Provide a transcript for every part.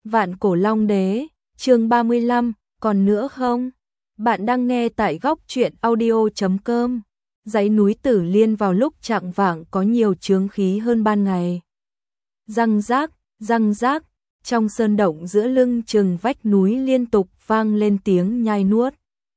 Vạn Cổ Long Đế, chương 35, còn nữa không? Bạn đang nghe tại góc truyện audio.com. Dãy núi Tử Liên vào lúc chạng vạng có nhiều chướng khí hơn ban ngày. Răng rác, trong sơn động giữa lưng chừng vách núi liên tục vang lên tiếng nhai nuốt.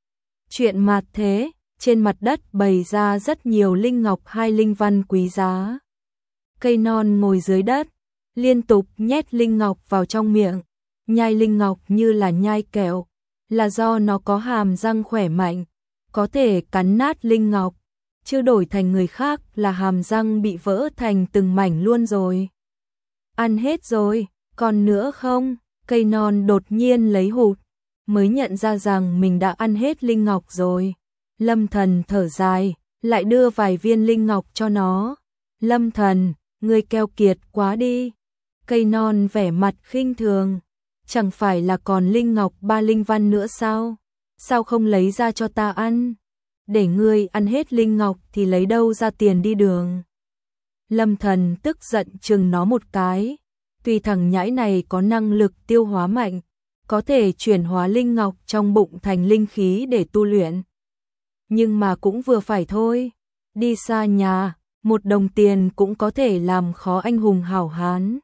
Chuyện mạt thế, trên mặt đất bày ra rất nhiều linh ngọc hai linh văn quý giá. Cây non ngồi dưới đất, liên tục nhét linh ngọc vào trong miệng, nhai linh ngọc như là nhai kẹo, là do nó có hàm răng khỏe mạnh, có thể cắn nát linh ngọc, chứ đổi thành người khác là hàm răng bị vỡ thành từng mảnh luôn rồi. Ăn hết rồi, còn nữa không? Cây non đột nhiên lấy hụt, mới nhận ra rằng mình đã ăn hết linh ngọc rồi. Lâm Thần thở dài, lại đưa vài viên linh ngọc cho nó. Lâm Thần, ngươi keo kiệt quá đi. Cây non vẻ mặt khinh thường, chẳng phải là còn linh ngọc 3 linh văn nữa sao? Sao không lấy ra cho ta ăn? Để ngươi ăn hết linh ngọc thì lấy đâu ra tiền đi đường? Lâm Thần tức giận chừng nó một cái. Tuy thằng nhãi này có năng lực tiêu hóa mạnh, có thể chuyển hóa linh ngọc trong bụng thành linh khí để tu luyện, nhưng mà cũng vừa phải thôi. Đi xa nhà, 1 đồng tiền cũng có thể làm khó anh hùng hảo hán.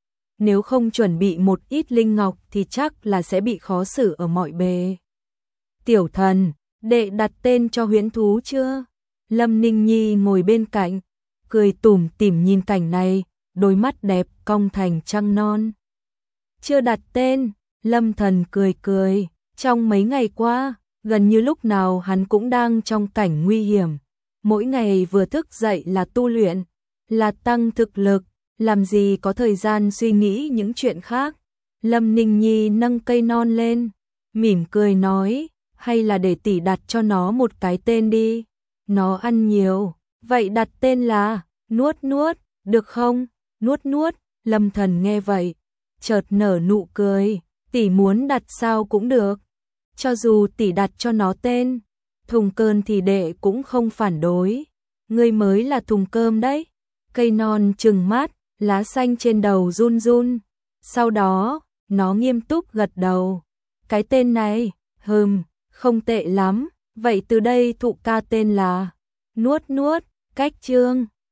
Nếu không chuẩn bị một ít linh ngọc thì chắc là sẽ bị khó xử ở mọi bề. Tiểu Thần, đệ đặt tên cho huyễn thú chưa? Lâm Ninh Nhi ngồi bên cạnh, cười tủm tỉm nhìn cảnh này, đôi mắt đẹp cong thành trăng non. Chưa đặt tên, Lâm Thần cười cười, trong mấy ngày qua, gần như lúc nào hắn cũng đang trong cảnh nguy hiểm. Mỗi ngày vừa thức dậy là tu luyện, là tăng thực lực, làm gì có thời gian suy nghĩ những chuyện khác. Lâm Ninh Nhi nâng cây non lên, mỉm cười nói, hay là để tỷ đặt cho nó một cái tên đi. Nó ăn nhiều, vậy đặt tên là Nuốt Nuốt, được không? Nuốt Nuốt, Lâm Thần nghe vậy, chợt nở nụ cười, tỷ muốn đặt sao cũng được. Cho dù tỷ đặt cho nó tên Thùng Cơm thì đệ cũng không phản đối. Ngươi mới là thùng cơm đấy. Cây non trừng mắt, lá xanh trên đầu run run. Sau đó, nó nghiêm túc gật đầu. Cái tên này, không tệ lắm. Vậy từ đây thụ ca tên là Nuốt Nuốt. Cách chương